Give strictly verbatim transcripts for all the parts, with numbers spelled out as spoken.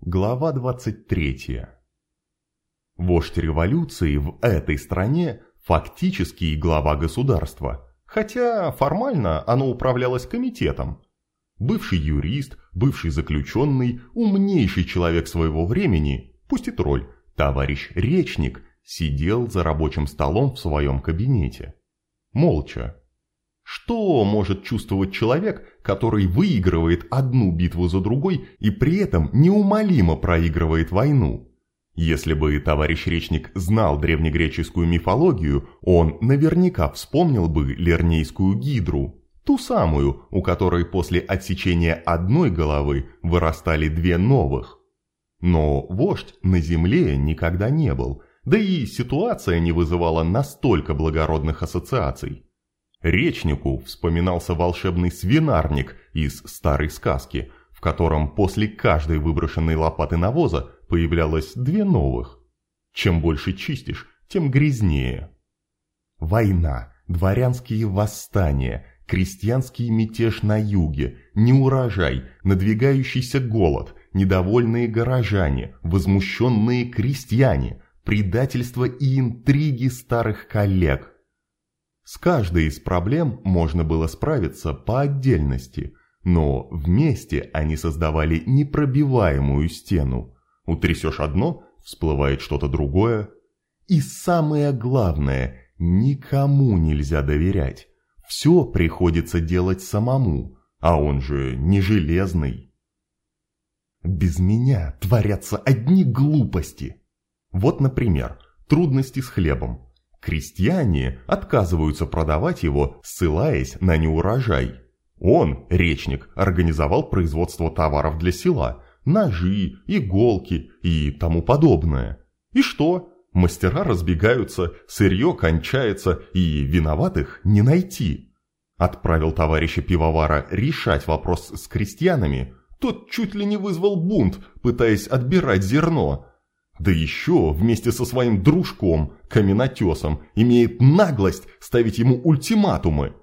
Глава двадцать третья. Вождь революции в этой стране фактически и глава государства, хотя формально оно управлялось комитетом. Бывший юрист, бывший заключенный, умнейший человек своего времени, пусть и тролль, товарищ Речник, сидел за рабочим столом в своем кабинете. Молча. Что может чувствовать человек, который выигрывает одну битву за другой и при этом неумолимо проигрывает войну? Если бы товарищ Речник знал древнегреческую мифологию, он наверняка вспомнил бы Лернейскую гидру, ту самую, у которой после отсечения одной головы вырастали две новых. Но вождь на земле никогда не был, да и ситуация не вызывала настолько благородных ассоциаций. Речнику вспоминался волшебный свинарник из старой сказки, в котором после каждой выброшенной лопаты навоза появлялось две новых. Чем больше чистишь, тем грязнее. Война, дворянские восстания, крестьянский мятеж на юге, неурожай, надвигающийся голод, недовольные горожане, возмущенные крестьяне, предательство и интриги старых коллег. С каждой из проблем можно было справиться по отдельности, но вместе они создавали непробиваемую стену. Утрясешь одно, всплывает что-то другое. И самое главное, никому нельзя доверять. Все приходится делать самому, а он же не железный. Без меня творятся одни глупости. Вот, например, трудности с хлебом. Крестьяне отказываются продавать его, ссылаясь на неурожай. Он, Речник, организовал производство товаров для села, ножи, иголки и тому подобное. И что? Мастера разбегаются, сырье кончается и виноватых не найти. Отправил товарища пивовара решать вопрос с крестьянами, тот чуть ли не вызвал бунт, пытаясь отбирать зерно. Да еще вместе со своим дружком, каменотесом, имеет наглость ставить ему ультиматумы.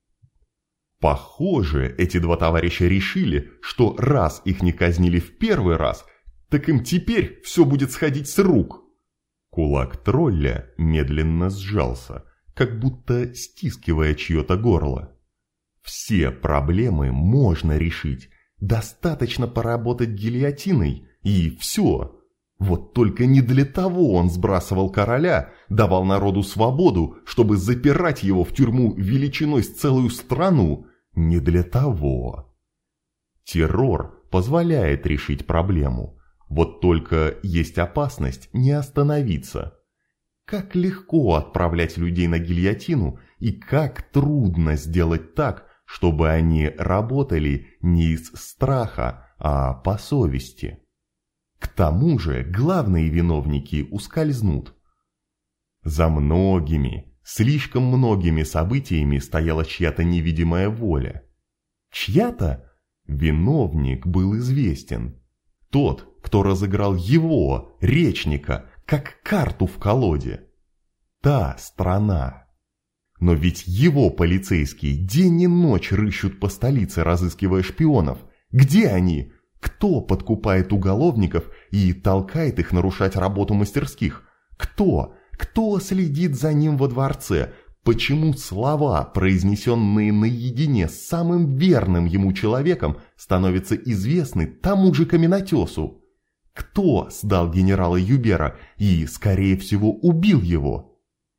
Похоже, эти два товарища решили, что раз их не казнили в первый раз, так им теперь все будет сходить с рук. Кулак тролля медленно сжался, как будто стискивая чье-то горло. Все проблемы можно решить, достаточно поработать гильотиной и все. Вот только не для того он сбрасывал короля, давал народу свободу, чтобы запирать его в тюрьму величиной с целую страну. Не для того. Террор позволяет решить проблему. Вот только есть опасность не остановиться. Как легко отправлять людей на гильотину и как трудно сделать так, чтобы они работали не из страха, а по совести. К тому же главные виновники ускользнут. За многими, слишком многими событиями стояла чья-то невидимая воля. Чья-то? Виновник был известен. Тот, кто разыграл его, Речника, как карту в колоде. Та страна. Но ведь его полицейские день и ночь рыщут по столице, разыскивая шпионов. Где они? Кто подкупает уголовников и толкает их нарушать работу мастерских? Кто? Кто следит за ним во дворце? Почему слова, произнесенные наедине с самым верным ему человеком, становятся известны тому же каменотесу? Кто сдал генерала Юбера и, скорее всего, убил его?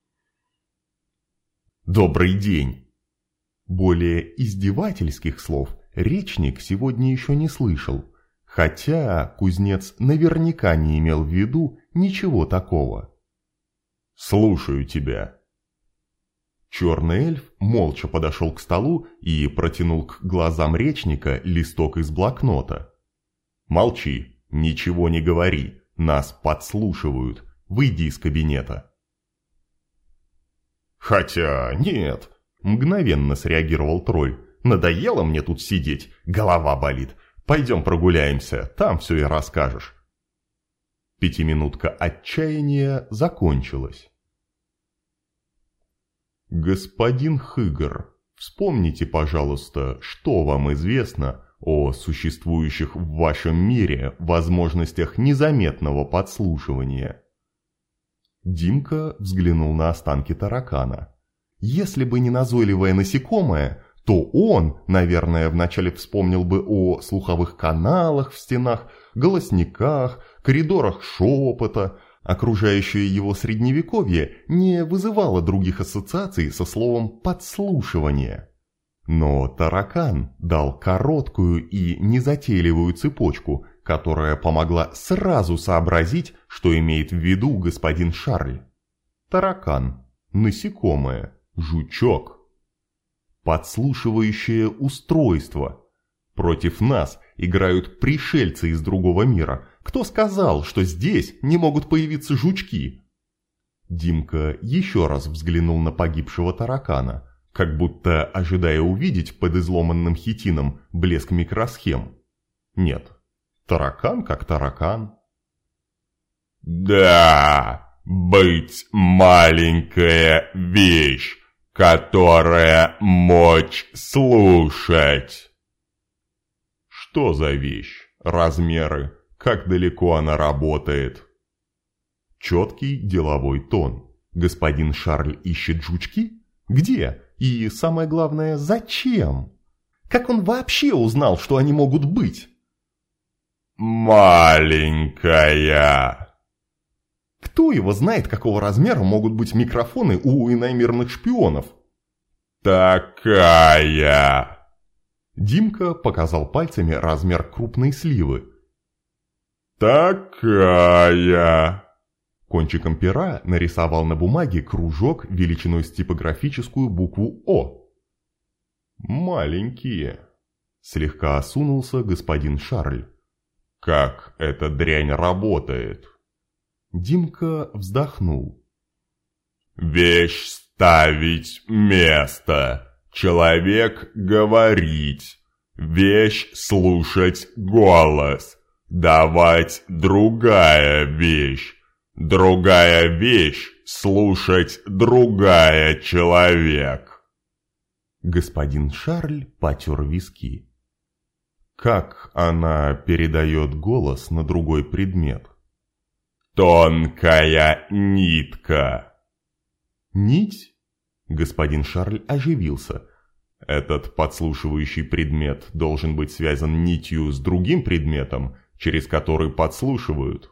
«Добрый день!» Более издевательских слов Речник сегодня еще не слышал. Хотя кузнец наверняка не имел в виду ничего такого. «Слушаю тебя». Черный эльф молча подошел к столу и протянул к глазам Речника листок из блокнота. «Молчи, ничего не говори, нас подслушивают, выйди из кабинета». «Хотя нет», – мгновенно среагировал тролль, – «надоело мне тут сидеть, голова болит. Пойдем прогуляемся, там все и расскажешь». Пятиминутка отчаяния закончилась. «Господин Хыгр, вспомните, пожалуйста, что вам известно о существующих в вашем мире возможностях незаметного подслушивания. Димка взглянул на останки таракана. Если бы не назойливое насекомое, то он, наверное, вначале вспомнил бы о слуховых каналах в стенах, голосниках, коридорах шепота. Окружающее его средневековье не вызывало других ассоциаций со словом «подслушивание». Но таракан дал короткую и незатейливую цепочку, которая помогла сразу сообразить, что имеет в виду господин Шарль. Таракан, насекомое, жучок. Подслушивающее устройство. Против нас играют пришельцы из другого мира. Кто сказал, что здесь не могут появиться жучки? Димка еще раз взглянул на погибшего таракана, как будто ожидая увидеть под изломанным хитином блеск микросхем. Нет, таракан как таракан. Да, быть маленькая вещь, которая мочь слушать. Что за вещь? Размеры? Как далеко она работает? Четкий деловой тон. Господин Шарль ищет жучки? Где? И самое главное, зачем? Как он вообще узнал, что они могут быть? Маленькая. Кто его знает, какого размера могут быть микрофоны у иномирных шпионов? Такая. Димка показал пальцами размер крупной сливы. Такая. Кончиком пера нарисовал на бумаге кружок величиной с типографическую букву «О». «Маленькие», – слегка осунулся господин Шарль. «Как эта дрянь работает?» Димка вздохнул. «Вещь ставить место, человек говорить, вещь слушать голос, давать другая вещь. Другая вещь – слушать другая человек». Господин Шарль потер виски. Как она передает голос на другой предмет? Тонкая нитка. Нить? Господин Шарль оживился. Этот подслушивающий предмет должен быть связан нитью с другим предметом, через который подслушивают.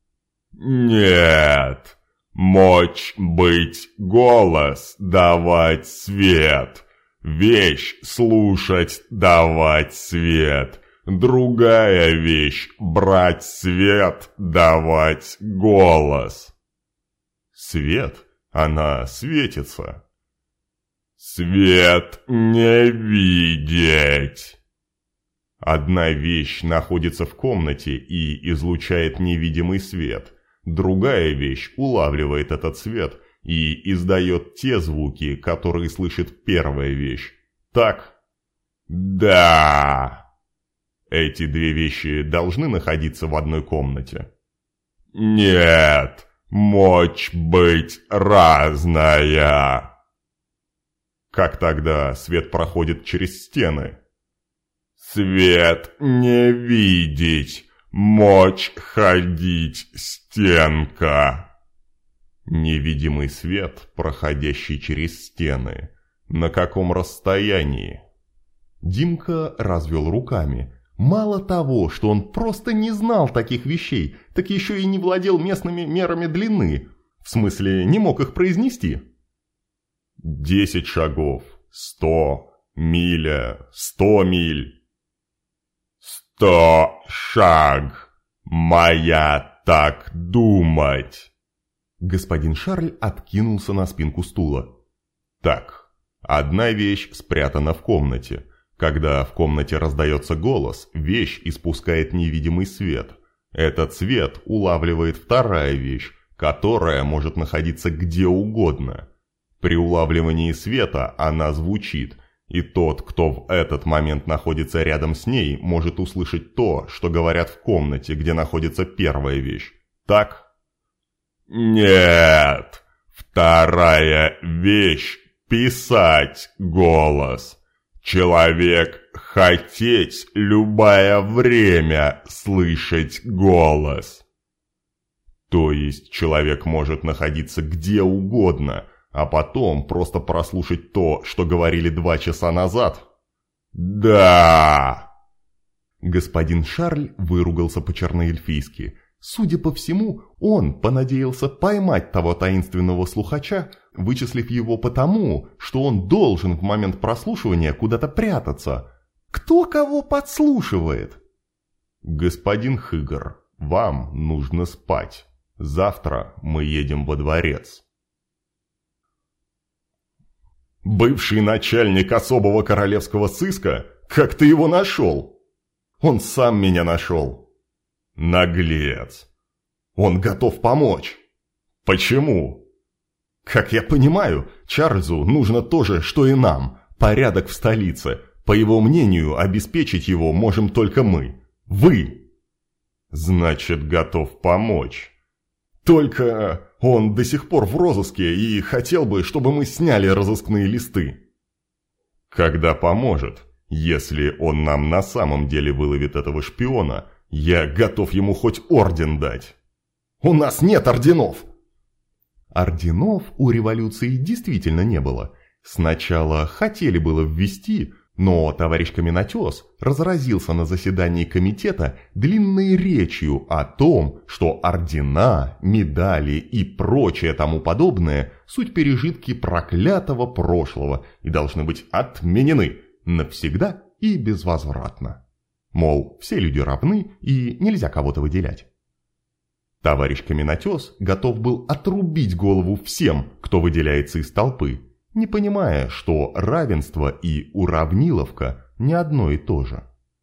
Нет, мочь быть голос, давать свет, вещь слушать, давать свет, другая вещь брать свет, давать голос. Свет? Она светится. Свет не видеть. Одна вещь находится в комнате и излучает невидимый свет. Другая вещь улавливает этот свет и издает те звуки, которые слышит первая вещь. Так? Да. Эти две вещи должны находиться в одной комнате? Нет, мочь быть разная. Как тогда свет проходит через стены? Свет не видеть, мочь ходить стенка. Невидимый свет, проходящий через стены. На каком расстоянии? Димка развел руками. Мало того, что он просто не знал таких вещей, так еще и не владел местными мерами длины. В смысле, не мог их произнести. Десять шагов, сто, миля, сто миль. Сто шаг, моя так думать. Господин Шарль откинулся на спинку стула. Так, одна вещь спрятана в комнате. Когда в комнате раздается голос, вещь испускает невидимый свет. Этот свет улавливает вторая вещь, которая может находиться где угодно. При улавливании света она звучит, и тот, кто в этот момент находится рядом с ней, может услышать то, что говорят в комнате, где находится первая вещь. Так? Нет, вторая вещь – писать голос. Человек хотеть любое время слышать голос. То есть человек может находиться где угодно, а потом просто прослушать то, что говорили два часа назад? Да. Господин Шарль выругался по-черноэльфийски. Судя по всему, он понадеялся поймать того таинственного слухача, вычислив его потому, что он должен в момент прослушивания куда-то прятаться. Кто кого подслушивает? Господин Хыгр, вам нужно спать. Завтра мы едем во дворец. Бывший начальник особого королевского сыска? Как ты его нашел? Он сам меня нашел. Наглец. Он готов помочь. Почему? Как я понимаю, Чарльзу нужно то же, что и нам. Порядок в столице. По его мнению, обеспечить его можем только мы. Вы. Значит, готов помочь. Только он до сих пор в розыске и хотел бы, чтобы мы сняли розыскные листы. Когда поможет, если он нам на самом деле выловит этого шпиона, я готов ему хоть орден дать. У нас нет орденов. Орденов у революции действительно не было. Сначала хотели было ввести, но товарищ Каменотес разразился на заседании комитета длинной речью о том, что ордена, медали и прочее тому подобное суть пережитки проклятого прошлого и должны быть отменены навсегда и безвозвратно. Мол, все люди равны и нельзя кого-то выделять. Товарищ Каменотес готов был отрубить голову всем, кто выделяется из толпы, не понимая, что равенство и уравниловка не одно и то же.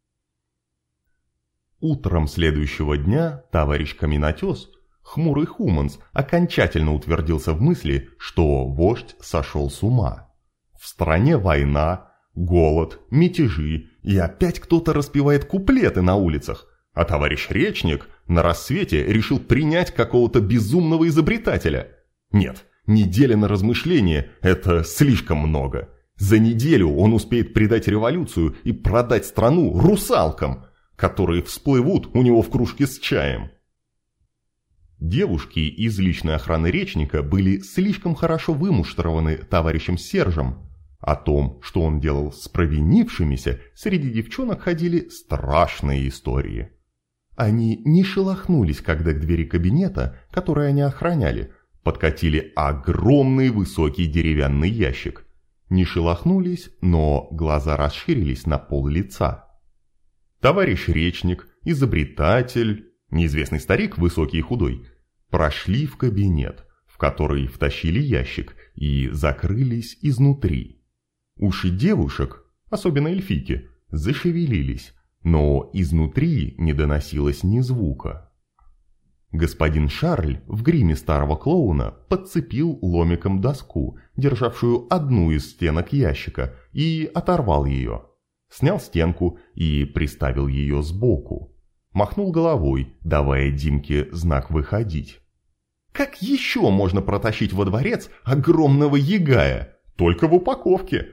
Утром следующего дня товарищ Каменотес, хмурый Хуманс, окончательно утвердился в мысли, что вождь сошел с ума. В стране война, голод, мятежи, и опять кто-то распевает куплеты на улицах, а товарищ Речник на рассвете решил принять какого-то безумного изобретателя. Нет, неделя на размышление – это слишком много. За неделю он успеет предать революцию и продать страну русалкам, которые всплывут у него в кружке с чаем. Девушки из личной охраны Речника были слишком хорошо вымуштрованы товарищем Сержем. О том, что он делал с провинившимися, среди девчонок ходили страшные истории. Они не шелохнулись, когда к двери кабинета, который они охраняли, подкатили огромный высокий деревянный ящик. Не шелохнулись, но глаза расширились на пол лица. Товарищ Речник, изобретатель, неизвестный старик, высокий и худой, прошли в кабинет, в который втащили ящик и закрылись изнутри. Уши девушек, особенно эльфийки, зашевелились, но изнутри не доносилось ни звука. Господин Шарль в гриме старого клоуна подцепил ломиком доску, державшую одну из стенок ящика, и оторвал ее. Снял стенку и приставил ее сбоку. Махнул головой, давая Димке знак выходить. Как еще можно протащить во дворец огромного ягая? Только в упаковке.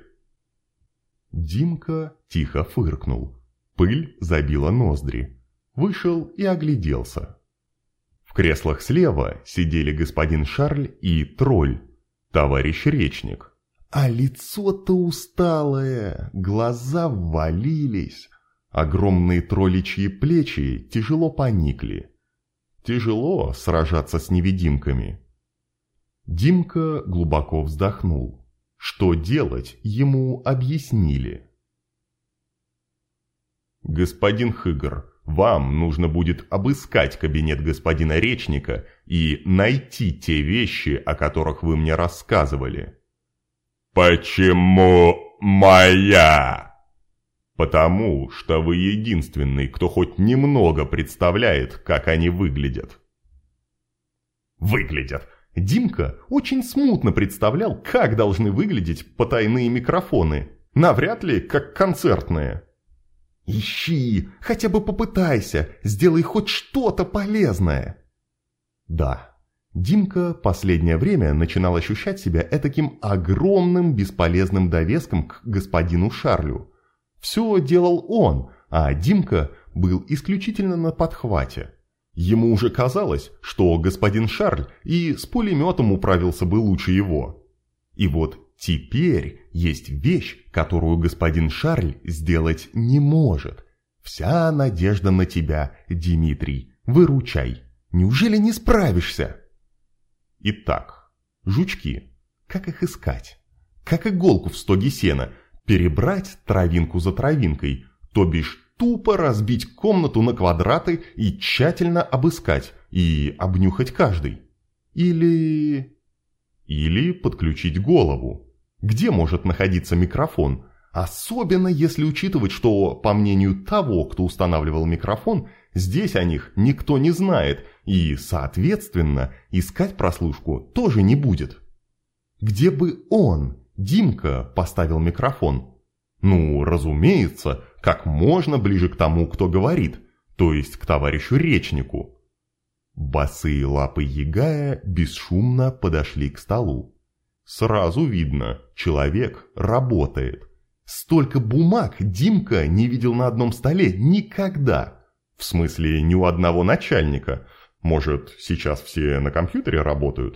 Димка тихо фыркнул. Пыль забила ноздри. Вышел и огляделся. В креслах слева сидели господин Шарль и тролль, товарищ Речник. А лицо-то усталое, глаза ввалились, огромные тролличьи плечи тяжело поникли. Тяжело сражаться с невидимками. Димка глубоко вздохнул. Что делать, ему объяснили. «Господин Хыгр, вам нужно будет обыскать кабинет господина Речника и найти те вещи, о которых вы мне рассказывали». «Почему моя?» «Потому что вы единственный, кто хоть немного представляет, как они выглядят». «Выглядят?» Димка очень смутно представлял, как должны выглядеть потайные микрофоны. Навряд ли, как концертные. «Ищи, хотя бы попытайся, сделай хоть что-то полезное». Да, Димка последнее время начинал ощущать себя этаким огромным бесполезным довеском к господину Шарлю. Все делал он, а Димка был исключительно на подхвате. Ему уже казалось, что господин Шарль и с пулеметом управился бы лучше его. И вот теперь есть вещь, которую господин Шарль сделать не может. Вся надежда на тебя, Дмитрий, выручай. Неужели не справишься? Итак, жучки. Как их искать? Как иголку в стоге сена. Перебрать травинку за травинкой, то бишь тупо разбить комнату на квадраты и тщательно обыскать и обнюхать каждый. Или... Или подключить голову. Где может находиться микрофон? Особенно если учитывать, что, по мнению того, кто устанавливал микрофон, здесь о них никто не знает, и, соответственно, искать прослушку тоже не будет. Где бы он, Димка, поставил микрофон? Ну, разумеется, как можно ближе к тому, кто говорит, то есть к товарищу речнику. Босые лапы Ягая бесшумно подошли к столу. Сразу видно, человек работает. Столько бумаг Димка не видел на одном столе никогда. В смысле, ни у одного начальника. Может, сейчас все на компьютере работают?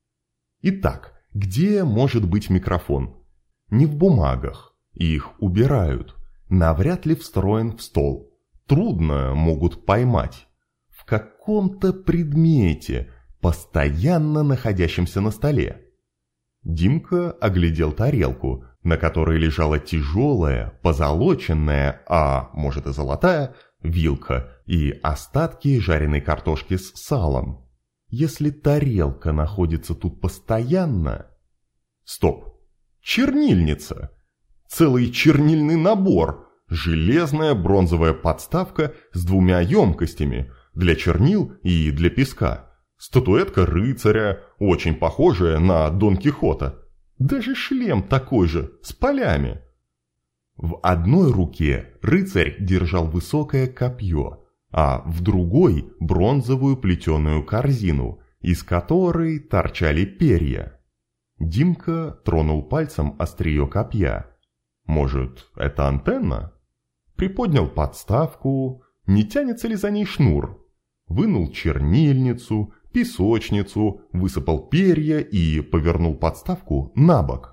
Итак, где может быть микрофон? Не в бумагах. Их убирают. Навряд ли встроен в стол. Трудно могут поймать. В каком-то предмете, постоянно находящемся на столе. Димка оглядел тарелку, на которой лежала тяжелая, позолоченная, а может и золотая, вилка и остатки жареной картошки с салом. Если тарелка находится тут постоянно... Стоп! Чернильница! Целый чернильный набор! Железная бронзовая подставка с двумя емкостями для чернил и для песка. Статуэтка рыцаря, очень похожая на Дон Кихота. Даже шлем такой же, с полями. В одной руке рыцарь держал высокое копье, а в другой бронзовую плетеную корзину, из которой торчали перья. Димка тронул пальцем острие копья. Может, это антенна? Приподнял подставку, не тянется ли за ней шнур? Вынул чернильницу, песочницу, высыпал перья и повернул подставку на бок.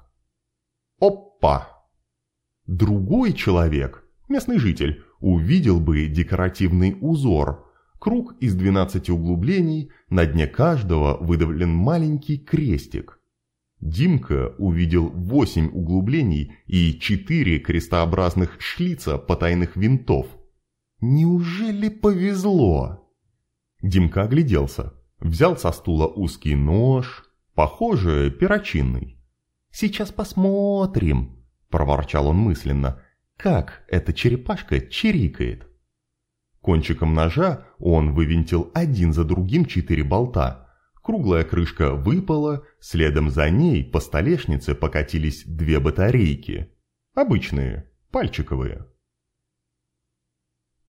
Опа! Другой человек, местный житель, увидел бы декоративный узор. Круг из двенадцати углублений, на дне каждого выдавлен маленький крестик. Димка увидел восемь углублений и четыре крестообразных шлица потайных винтов. Неужели повезло? Димка огляделся, взял со стула узкий нож, похоже, перочинный. «Сейчас посмотрим», – проворчал он мысленно, – «как эта черепашка чирикает». Кончиком ножа он вывинтил один за другим четыре болта. Круглая крышка выпала, следом за ней по столешнице покатились две батарейки. Обычные, пальчиковые.